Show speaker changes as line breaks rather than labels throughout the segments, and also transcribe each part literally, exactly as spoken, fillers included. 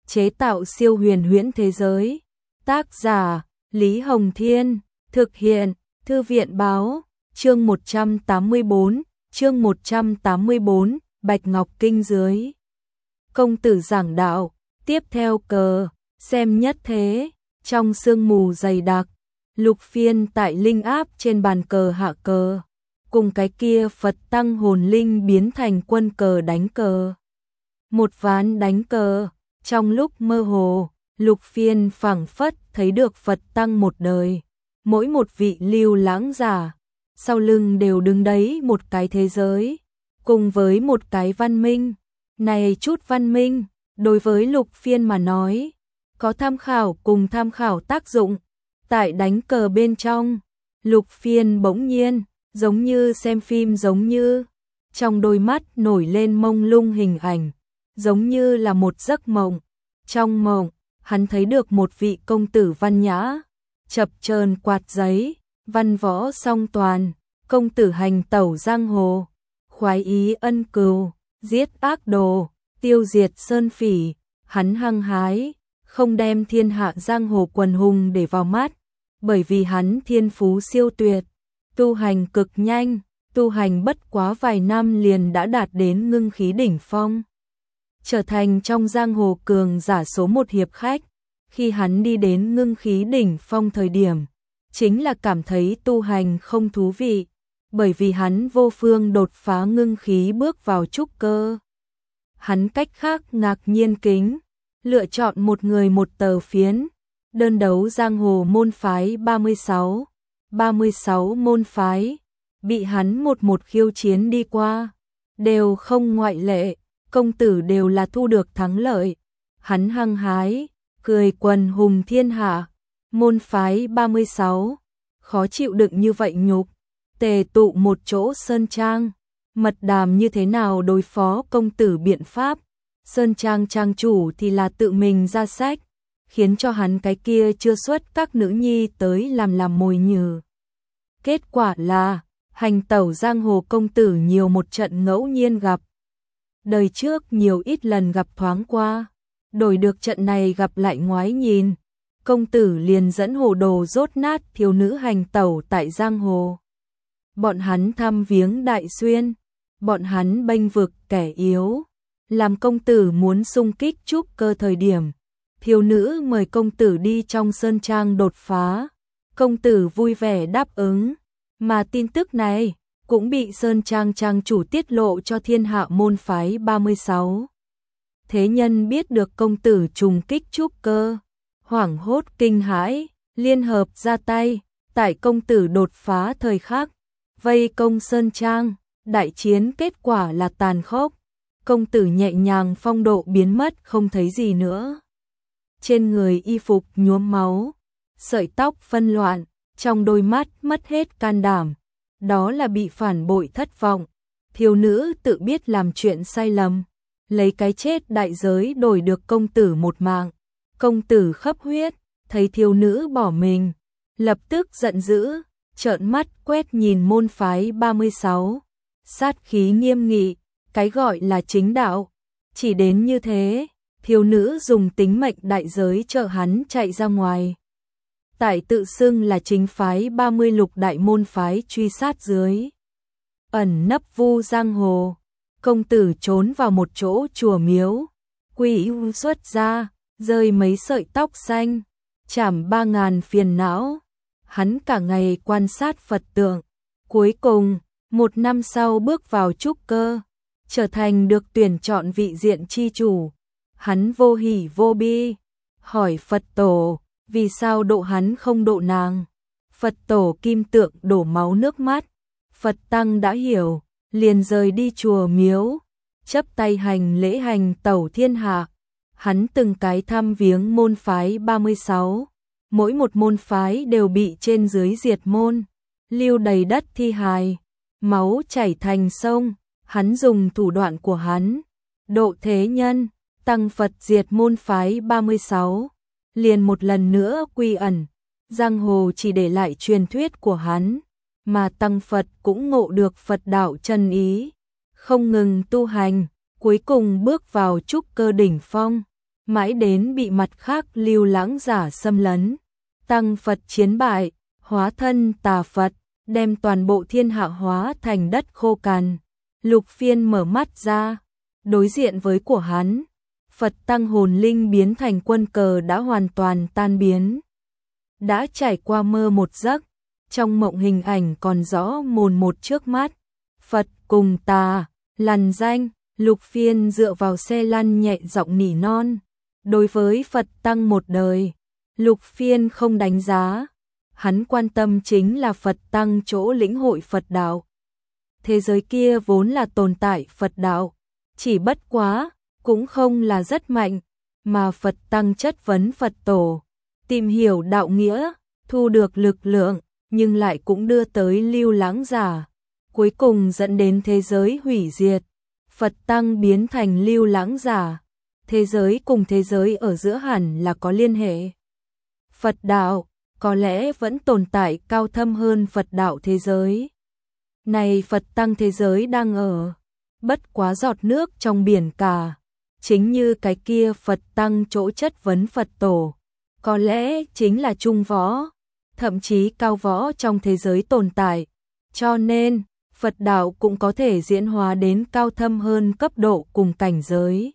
chế tạo siêu huyền huyễn thế giới. Tác giả Lý Hồng Thiên, thực hiện Thư viện Báo. Chương một trăm tám mươi bốn, chương một trăm tám mươi bốn, Bạch Ngọc Kinh dưới. Công tử giảng đạo, tiếp theo cờ, xem nhất thế, trong sương mù dày đặc, Lục Phiên tại linh áp trên bàn cờ hạ cờ, cùng cái kia Phật tăng hồn linh biến thành quân cờ đánh cờ. Một ván đánh cờ, trong lúc mơ hồ, Lục Phiên phảng phất thấy được Phật tăng một đời, mỗi một vị lưu lãng giả, sau lưng đều đứng đấy một cái thế giới, cùng với một cái văn minh. Này chút văn minh, đối với Lục Phiên mà nói, có tham khảo cùng tham khảo tác dụng. Tại đánh cờ bên trong, Lục Phiên bỗng nhiên, giống như xem phim giống như, trong đôi mắt nổi lên mông lung hình ảnh, giống như là một giấc mộng. Trong mộng, hắn thấy được một vị công tử văn nhã, chập chờn quạt giấy, văn võ song toàn, công tử hành tẩu giang hồ, khoái ý ân cừu, giết ác đồ, tiêu diệt sơn phỉ, hắn hăng hái, không đem thiên hạ giang hồ quần hùng để vào mắt, bởi vì hắn thiên phú siêu tuyệt, tu hành cực nhanh, tu hành bất quá vài năm liền đã đạt đến ngưng khí đỉnh phong, trở thành trong giang hồ cường giả số một hiệp khách. Khi hắn đi đến ngưng khí đỉnh phong thời điểm, chính là cảm thấy tu hành không thú vị, bởi vì hắn vô phương đột phá ngưng khí bước vào trúc cơ. Hắn cách khác ngạc nhiên kính, lựa chọn một người một tờ phiến, đơn đấu giang hồ môn phái ba mươi sáu, ba mươi sáu môn phái, bị hắn một một khiêu chiến đi qua, đều không ngoại lệ, công tử đều là thu được thắng lợi. Hắn hăng hái, cười quần hùng thiên hạ, môn phái ba mươi sáu, khó chịu đựng như vậy nhục, tề tụ một chỗ sơn trang, mật đàm như thế nào đối phó công tử biện pháp. Sơn trang trang chủ thì là tự mình ra sách, khiến cho hắn cái kia chưa xuất các nữ nhi tới làm làm mồi nhử. Kết quả là, hành tẩu giang hồ công tử nhiều một trận ngẫu nhiên gặp. Đời trước nhiều ít lần gặp thoáng qua, đổi được trận này gặp lại ngoái nhìn, công tử liền dẫn hồ đồ rốt nát thiếu nữ hành tẩu tại giang hồ. Bọn hắn thăm viếng đại xuyên, bọn hắn bênh vực kẻ yếu, làm công tử muốn xung kích trúc cơ thời điểm, thiếu nữ mời công tử đi trong sơn trang đột phá, công tử vui vẻ đáp ứng, mà tin tức này cũng bị sơn trang trang chủ tiết lộ cho thiên hạ môn phái ba mươi sáu. Thế nhân biết được công tử trùng kích trúc cơ, hoảng hốt kinh hãi, liên hợp ra tay, tại công tử đột phá thời khắc, vây công sơn trang, đại chiến kết quả là tàn khốc, công tử nhẹ nhàng phong độ biến mất không thấy gì nữa. Trên người y phục nhuốm máu, sợi tóc phân loạn, trong đôi mắt mất hết can đảm, đó là bị phản bội thất vọng. Thiếu nữ tự biết làm chuyện sai lầm, lấy cái chết đại giới đổi được công tử một mạng. Công tử khấp huyết, thấy thiếu nữ bỏ mình, lập tức giận dữ, trợn mắt quét nhìn môn phái ba mươi sáu, sát khí nghiêm nghị, cái gọi là chính đạo, chỉ đến như thế, thiếu nữ dùng tính mệnh đại giới trợ hắn chạy ra ngoài. Tại tự xưng là chính phái ba mươi lục đại môn phái truy sát dưới, ẩn nấp vu giang hồ, công tử trốn vào một chỗ chùa miếu, quỷ u xuất ra, rơi mấy sợi tóc xanh, chảm ba ngàn phiền não. Hắn cả ngày quan sát Phật tượng, cuối cùng, một năm sau bước vào trúc cơ, trở thành được tuyển chọn vị diện chi chủ. Hắn vô hỉ vô bi, hỏi Phật tổ, vì sao độ hắn không độ nàng? Phật tổ kim tượng đổ máu nước mắt, Phật tăng đã hiểu, liền rời đi chùa miếu, chấp tay hành lễ hành tẩu thiên hạ. Hắn từng cái thăm viếng môn phái ba mươi sáu, mỗi một môn phái đều bị trên dưới diệt môn, lưu đầy đất thi hài, máu chảy thành sông. Hắn dùng thủ đoạn của hắn, độ thế nhân, tăng Phật diệt môn phái ba mươi sáu, liền một lần nữa quy ẩn, giang hồ chỉ để lại truyền thuyết của hắn, mà tăng Phật cũng ngộ được Phật đạo chân ý, không ngừng tu hành, cuối cùng bước vào trúc cơ đỉnh phong. mãi đến bị mặt khác lưu lãng giả xâm lấn. Tăng Phật chiến bại, hóa thân tà Phật, đem toàn bộ thiên hạ hóa thành đất khô cằn. Lục Phiên mở mắt ra, đối diện với của hắn, Phật Tăng hồn linh biến thành quân cờ đã hoàn toàn tan biến. Đã trải qua mơ một giấc, trong mộng hình ảnh còn rõ mồn một trước mắt. Phật cùng tà, lằn danh, Lục Phiên dựa vào xe lăn nhẹ giọng nỉ non. Đối với Phật Tăng một đời, Lục Phiên không đánh giá. Hắn quan tâm chính là Phật Tăng chỗ lĩnh hội Phật đạo. Thế giới kia vốn là tồn tại Phật đạo, chỉ bất quá, cũng không là rất mạnh, mà Phật Tăng chất vấn Phật tổ, tìm hiểu đạo nghĩa, thu được lực lượng, nhưng lại cũng đưa tới lưu lãng giả, cuối cùng dẫn đến thế giới hủy diệt. Phật Tăng biến thành lưu lãng giả, thế giới cùng thế giới ở giữa hẳn là có liên hệ. Phật đạo có lẽ vẫn tồn tại cao thâm hơn Phật đạo thế giới. Này Phật Tăng thế giới đang ở, bất quá giọt nước trong biển cả, chính như cái kia Phật Tăng chỗ chất vấn Phật tổ, có lẽ chính là trung võ, thậm chí cao võ trong thế giới tồn tại, cho nên Phật đạo cũng có thể diễn hóa đến cao thâm hơn cấp độ cùng cảnh giới.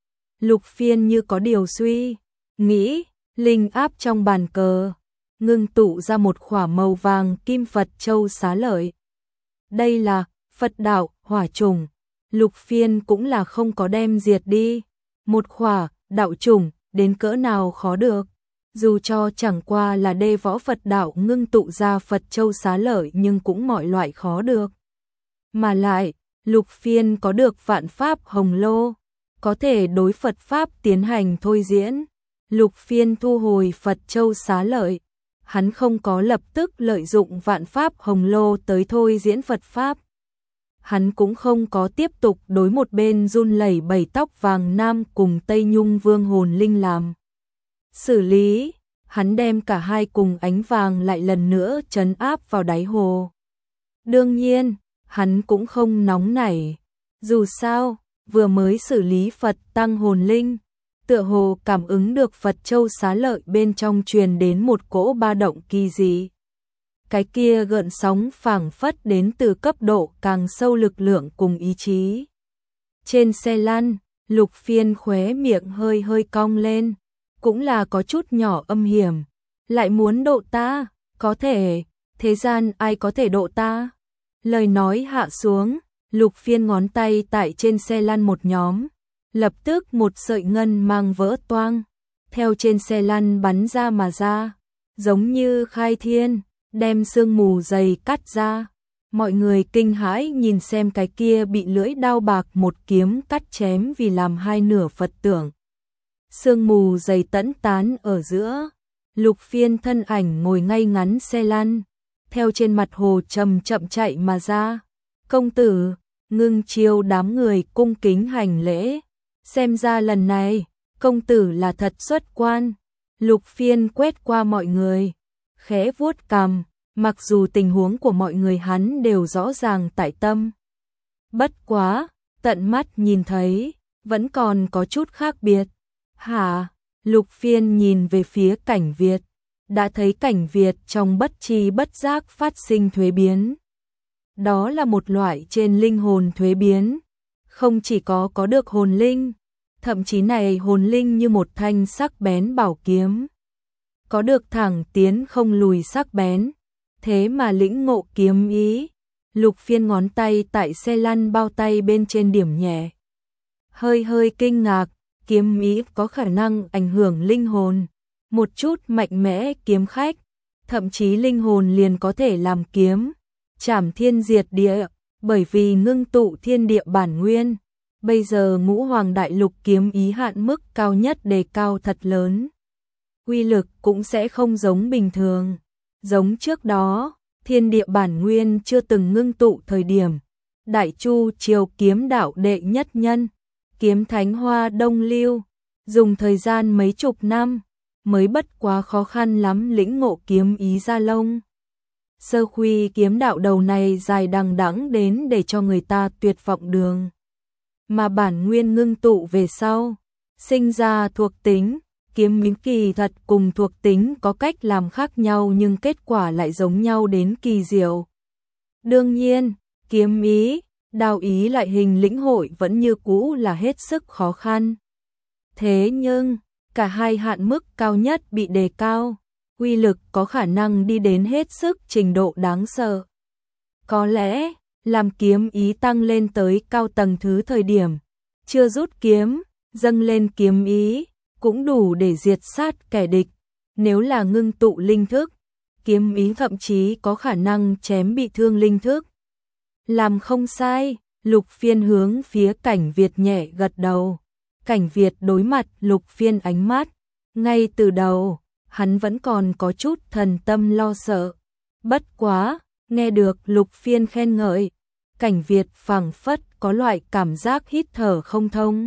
Lục Phiên như có điều suy nghĩ, linh áp trong bàn cờ, ngưng tụ ra một khỏa màu vàng kim Phật châu xá lợi. Đây là Phật đạo hỏa trùng, Lục Phiên cũng là không có đem diệt đi. Một khỏa đạo trùng đến cỡ nào khó được, dù cho chẳng qua là đê võ Phật đạo ngưng tụ ra Phật châu xá lợi nhưng cũng mọi loại khó được. Mà lại, Lục Phiên có được vạn pháp hồng lô, có thể đối Phật pháp tiến hành thôi diễn. Lục Phiên thu hồi Phật châu xá lợi, hắn không có lập tức lợi dụng vạn pháp hồng lô tới thôi diễn Phật pháp. Hắn cũng không có tiếp tục đối một bên run lẩy bẩy tóc vàng nam cùng Tây Nhung Vương hồn linh làm xử lý, hắn đem cả hai cùng ánh vàng lại lần nữa trấn áp vào đáy hồ. Đương nhiên, hắn cũng không nóng nảy, dù sao, vừa mới xử lý Phật Tăng hồn linh, tựa hồ cảm ứng được Phật châu xá lợi bên trong truyền đến một cỗ ba động kỳ dị. Cái kia gợn sóng phảng phất đến từ cấp độ càng sâu lực lượng cùng ý chí. Trên xe lăn, Lục Phiên khóe miệng hơi hơi cong lên, cũng là có chút nhỏ âm hiểm. Lại muốn độ ta, có thể, thế gian ai có thể độ ta? Lời nói hạ xuống, Lục Phiên ngón tay tại trên xe lăn một nhóm, lập tức một sợi ngân mang vỡ toang, theo trên xe lăn bắn ra mà ra, giống như khai thiên, đem sương mù dày cắt ra. Mọi người kinh hãi nhìn xem cái kia bị lưỡi đao bạc một kiếm cắt chém vì làm hai nửa Phật tượng. Sương mù dày tẫn tán ở giữa, Lục Phiên thân ảnh ngồi ngay ngắn xe lăn, theo trên mặt hồ chậm chậm chạy mà ra. Công tử, ngưng chiêu đám người cung kính hành lễ, xem ra lần này, công tử là thật xuất quan. Lục Phiên quét qua mọi người, khẽ vuốt cằm, mặc dù tình huống của mọi người hắn đều rõ ràng tại tâm. Bất quá, tận mắt nhìn thấy, vẫn còn có chút khác biệt. Hả? Lục Phiên nhìn về phía Cảnh Việt, đã thấy Cảnh Việt trong bất tri bất giác phát sinh thuế biến. Đó là một loại trên linh hồn thuế biến, không chỉ có có được hồn linh, thậm chí này hồn linh như một thanh sắc bén bảo kiếm. Có được thẳng tiến không lùi sắc bén, thế mà lĩnh ngộ kiếm ý. Lục Phiên ngón tay tại xe lăn bao tay bên trên điểm nhẹ. Hơi hơi kinh ngạc, kiếm ý có khả năng ảnh hưởng linh hồn. Một chút mạnh mẽ kiếm khách, thậm chí linh hồn liền có thể làm kiếm, trảm thiên diệt địa, bởi vì ngưng tụ thiên địa bản nguyên. Bây giờ Ngũ Hoàng Đại Lục kiếm ý hạn mức cao nhất đề cao thật lớn. Uy lực cũng sẽ không giống bình thường. Giống trước đó, thiên địa bản nguyên chưa từng ngưng tụ thời điểm. Đại Chu Triều kiếm đạo đệ nhất nhân, kiếm thánh Hoa Đông Lưu, dùng thời gian mấy chục năm, mới bất quá khó khăn lắm lĩnh ngộ kiếm ý Gia Long. Sơ khuy kiếm đạo đầu này dài đằng đẵng đến để cho người ta tuyệt vọng đường. Mà bản nguyên ngưng tụ về sau, sinh ra thuộc tính, kiếm ý kỳ thật cùng thuộc tính có cách làm khác nhau nhưng kết quả lại giống nhau đến kỳ diệu. Đương nhiên, kiếm ý, đao ý loại hình lĩnh hội vẫn như cũ là hết sức khó khăn. Thế nhưng, cả hai hạn mức cao nhất bị đề cao, uy lực có khả năng đi đến hết sức trình độ đáng sợ. Có lẽ, làm kiếm ý tăng lên tới cao tầng thứ thời điểm, chưa rút kiếm, dâng lên kiếm ý, cũng đủ để diệt sát kẻ địch. Nếu là ngưng tụ linh thức, kiếm ý thậm chí có khả năng chém bị thương linh thức. Làm không sai, Lục Phiên hướng phía Cảnh Việt nhẹ gật đầu. Cảnh Việt đối mặt Lục Phiên ánh mắt. Ngay từ đầu, hắn vẫn còn có chút thần tâm lo sợ. Bất quá, nghe được Lục Phiên khen ngợi, Cảnh Việt phảng phất có loại cảm giác hít thở không thông.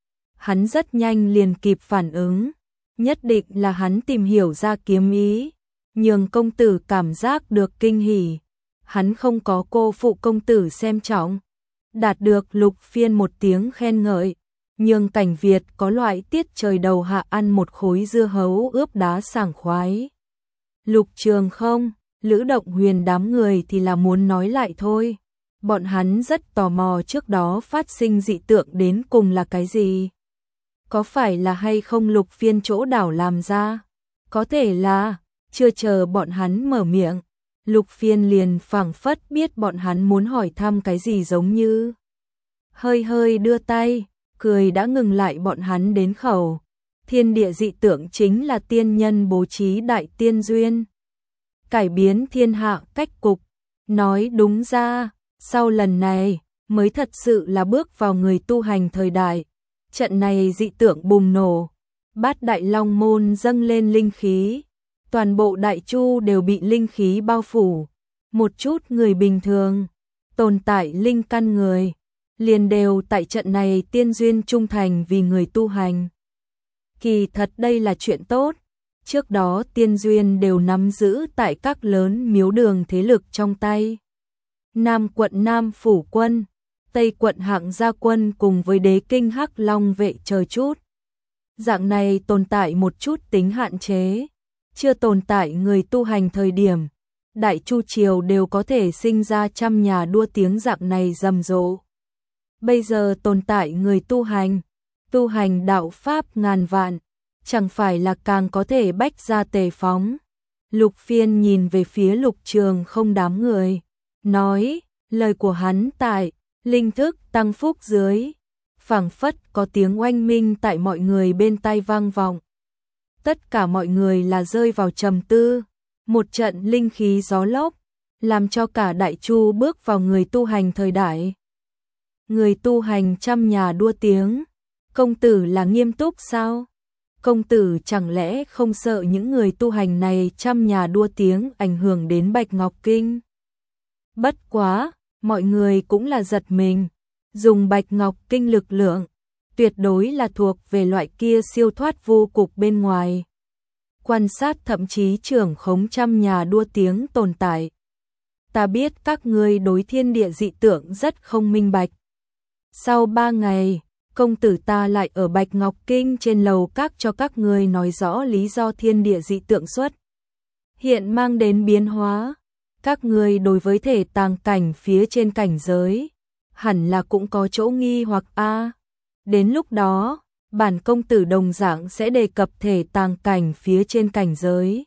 Hắn rất nhanh liền kịp phản ứng, nhất định là hắn tìm hiểu ra kiếm ý, nhường công tử cảm giác được kinh hỉ. Hắn không có cô phụ công tử xem trọng, đạt được Lục Phiên một tiếng khen ngợi, nhường Cảnh Việt có loại tiết trời đầu hạ ăn một khối dưa hấu ướp đá sảng khoái. Lục Trường không, Lữ Động Huyền đám người thì là muốn nói lại thôi. Bọn hắn rất tò mò trước đó phát sinh dị tượng đến cùng là cái gì. Có phải là hay không Lục Phiên chỗ đảo làm ra? Có thể là, chưa chờ bọn hắn mở miệng, Lục Phiên liền phảng phất biết bọn hắn muốn hỏi thăm cái gì giống như. Hơi hơi đưa tay, cười đã ngừng lại bọn hắn đến khẩu. Thiên địa dị tượng chính là tiên nhân bố trí đại tiên duyên. Cải biến thiên hạ cách cục. Nói đúng ra, sau lần này, mới thật sự là bước vào người tu hành thời đại. Trận này dị tượng bùng nổ, Bát Đại Long Môn dâng lên linh khí, toàn bộ Đại Chu đều bị linh khí bao phủ. Một chút người bình thường, tồn tại linh căn người, liền đều tại trận này tiên duyên trung thành vì người tu hành. Kỳ thật đây là chuyện tốt, trước đó tiên duyên đều nắm giữ tại các lớn miếu đường thế lực trong tay. Nam quận Nam Phủ Quân, Tây quận Hạng Gia Quân cùng với Đế Kinh Hắc Long Vệ chờ chút. Dạng này tồn tại một chút tính hạn chế, chưa tồn tại người tu hành thời điểm. Đại Chu Triều đều có thể sinh ra trăm nhà đua tiếng dạng này rầm rộ. Bây giờ tồn tại người tu hành, tu hành đạo Pháp ngàn vạn, chẳng phải là càng có thể bách ra tề phóng. Lục Phiên nhìn về phía Lục Trường không đám người, nói, lời của hắn tại, linh thức tăng phúc dưới, phảng phất có tiếng oanh minh tại mọi người bên tai vang vọng. Tất cả mọi người là rơi vào trầm tư, một trận linh khí gió lốc, làm cho cả Đại Chu bước vào người tu hành thời đại. Người tu hành trăm nhà đua tiếng, công tử là nghiêm túc sao? Công tử chẳng lẽ không sợ những người tu hành này trăm nhà đua tiếng ảnh hưởng đến Bạch Ngọc Kinh? Bất quá, mọi người cũng là giật mình, dùng Bạch Ngọc Kinh lực lượng, tuyệt đối là thuộc về loại kia siêu thoát vô cục bên ngoài. Quan sát thậm chí trưởng khống trăm nhà đua tiếng tồn tại. Ta biết các ngươi đối thiên địa dị tượng rất không minh bạch. Sau ba ngày, công tử ta lại ở Bạch Ngọc Kinh trên lầu các cho các ngươi nói rõ lý do thiên địa dị tượng xuất hiện mang đến biến hóa. Các ngươi đối với thể tàng cảnh phía trên cảnh giới, hẳn là cũng có chỗ nghi hoặc a. Đến lúc đó, bản công tử đồng dạng sẽ đề cập thể tàng cảnh phía trên cảnh giới.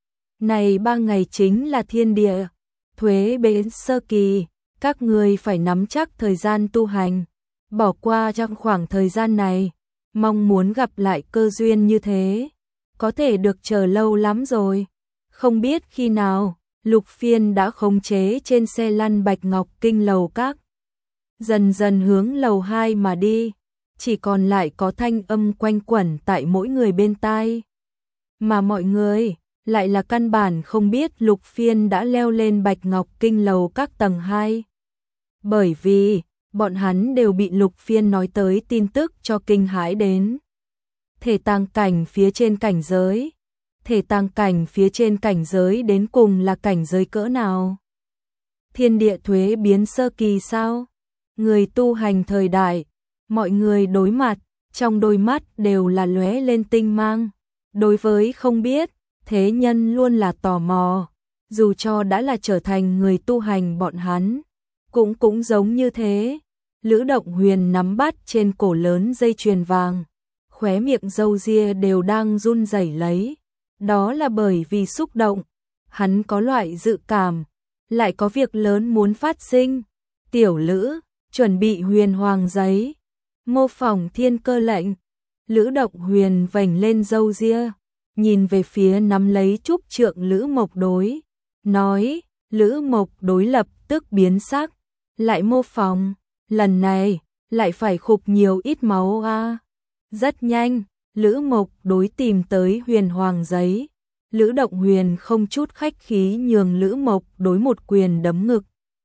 Này ba ngày chính là thiên địa thuế biến sơ kỳ, các ngươi phải nắm chắc thời gian tu hành, bỏ qua trong khoảng thời gian này, mong muốn gặp lại cơ duyên như thế, có thể được chờ lâu lắm rồi. Không biết khi nào, Lục Phiên đã khống chế trên xe lăn Bạch Ngọc Kinh lầu các, dần dần hướng lầu hai mà đi, chỉ còn lại có thanh âm quanh quẩn tại mỗi người bên tai. Mà mọi người lại là căn bản không biết Lục Phiên đã leo lên Bạch Ngọc Kinh lầu các tầng hai. Bởi vì, bọn hắn đều bị Lục Phiên nói tới tin tức cho kinh hãi đến. Thể tàng cảnh phía trên cảnh giới, thể tàng cảnh phía trên cảnh giới đến cùng là cảnh giới cỡ nào? Thiên địa thuế biến sơ kỳ sao? Người tu hành thời đại, mọi người đối mặt, trong đôi mắt đều là lóe lên tinh mang. Đối với không biết, thế nhân luôn là tò mò, dù cho đã là trở thành người tu hành bọn hắn, cũng cũng giống như thế. Lữ Động Huyền nắm bắt trên cổ lớn dây chuyền vàng, khóe miệng râu ria đều đang run rẩy lấy. Đó là bởi vì xúc động, hắn có loại dự cảm, lại có việc lớn muốn phát sinh. Tiểu Lữ, chuẩn bị huyền hoàng giấy, mô phỏng thiên cơ lệnh. Lữ Động Huyền vành lên râu ria, nhìn về phía nắm lấy trúc trượng Lữ Mộc Đối, nói. Lữ Mộc Đối lập tức biến sắc, lại mô phỏng, lần này lại phải khục nhiều ít máu a. À. Rất nhanh, Lữ Mộc Đối tìm tới huyền hoàng giấy. Lữ Động Huyền không chút khách khí nhường Lữ Mộc Đối một quyền đấm ngực,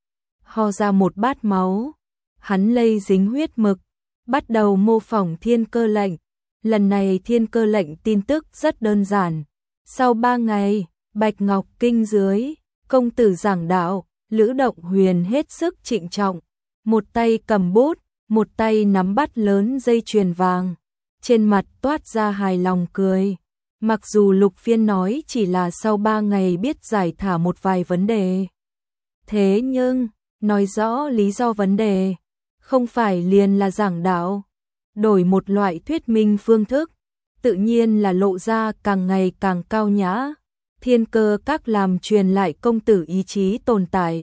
ho ra một bát máu. Hắn lây dính huyết mực, bắt đầu mô phỏng thiên cơ lệnh. Lần này thiên cơ lệnh tin tức rất đơn giản. Sau ba ngày, Bạch Ngọc Kinh dưới, công tử giảng đạo. Lữ Động Huyền hết sức trịnh trọng, một tay cầm bút, một tay nắm bắt lớn dây chuyền vàng, trên mặt toát ra hài lòng cười. Mặc dù Lục Phiên nói chỉ là sau ba ngày biết giải thả một vài vấn đề, thế nhưng nói rõ lý do vấn đề, không phải liền là giảng đạo, đổi một loại thuyết minh phương thức, tự nhiên là lộ ra càng ngày càng cao nhã. Thiên cơ các làm truyền lại công tử ý chí tồn tại,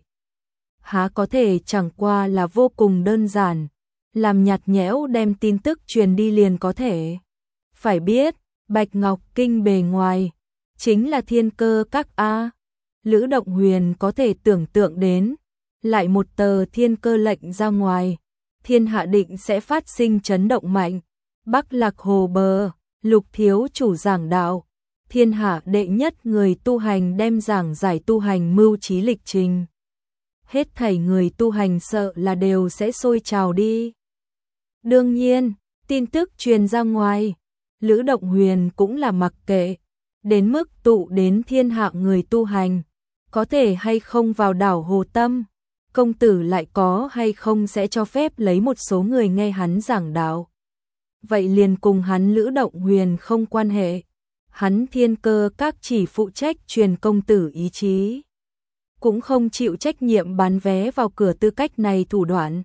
há có thể chẳng qua là vô cùng đơn giản, làm nhạt nhẽo đem tin tức truyền đi liền có thể. Phải biết, Bạch Ngọc Kinh bề ngoài chính là thiên cơ các a. Lữ Động Huyền có thể tưởng tượng đến, lại một tờ thiên cơ lệnh ra ngoài, thiên hạ định sẽ phát sinh chấn động mạnh. Bắc Lạc Hồ bờ, Lục thiếu chủ giảng đạo, thiên hạ đệ nhất người tu hành đem giảng giải tu hành mưu trí lịch trình. Hết thảy người tu hành sợ là đều sẽ sôi trào đi. Đương nhiên, tin tức truyền ra ngoài, Lữ Động Huyền cũng là mặc kệ, đến mức tụ đến thiên hạ người tu hành, có thể hay không vào đảo Hồ Tâm, công tử lại có hay không sẽ cho phép lấy một số người nghe hắn giảng đạo. Vậy liền cùng hắn Lữ Động Huyền không quan hệ, hắn thiên cơ các chỉ phụ trách truyền công tử ý chí, cũng không chịu trách nhiệm bán vé vào cửa tư cách này thủ đoạn.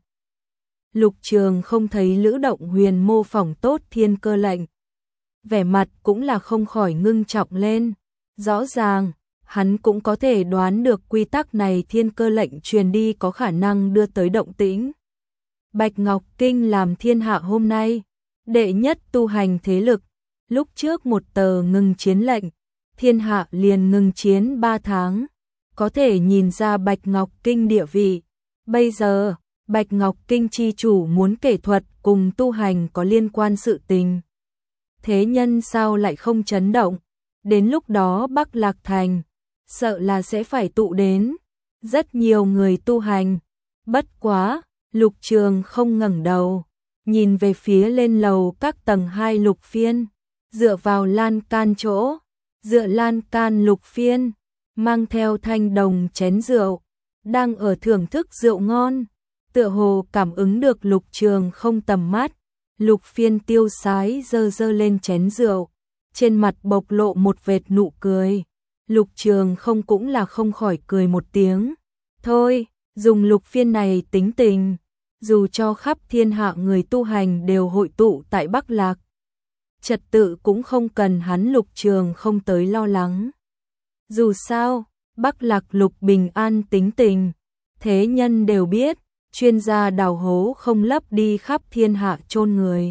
Lục Trường không thấy Lữ Động Huyền mô phỏng tốt thiên cơ lệnh, vẻ mặt cũng là không khỏi ngưng trọng lên. Rõ ràng, hắn cũng có thể đoán được quy tắc này thiên cơ lệnh truyền đi có khả năng đưa tới động tĩnh. Bạch Ngọc Kinh làm thiên hạ hôm nay đệ nhất tu hành thế lực, lúc trước một tờ ngừng chiến lệnh, thiên hạ liền ngừng chiến ba tháng, có thể nhìn ra Bạch Ngọc Kinh địa vị. Bây giờ, Bạch Ngọc Kinh chi chủ muốn kể thuật cùng tu hành có liên quan sự tình, thế nhân sao lại không chấn động? Đến lúc đó Bắc Lạc Thành sợ là sẽ phải tụ đến rất nhiều người tu hành. Bất quá, Lục Trường không ngẩng đầu, nhìn về phía lên lầu các tầng hai Lục Phiên, dựa vào lan can chỗ, dựa lan can Lục Phiên, mang theo thanh đồng chén rượu, đang ở thưởng thức rượu ngon, tựa hồ cảm ứng được Lục Trường không tầm mắt. Lục Phiên tiêu sái dơ dơ lên chén rượu, trên mặt bộc lộ một vệt nụ cười. Lục Trường không cũng là không khỏi cười một tiếng. Thôi, dùng Lục Phiên này tính tình, dù cho khắp thiên hạ người tu hành đều hội tụ tại Bắc Lạc, trật tự cũng không cần hắn Lục Trường không tới lo lắng. Dù sao, Bắc Lạc Lục bình an tính tình, thế nhân đều biết, chuyên gia đào hố không lấp đi khắp thiên hạ chôn người.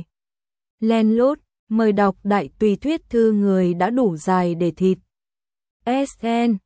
Len lút, mời đọc đại tùy thuyết thư người đã đủ dài để thịt. ét en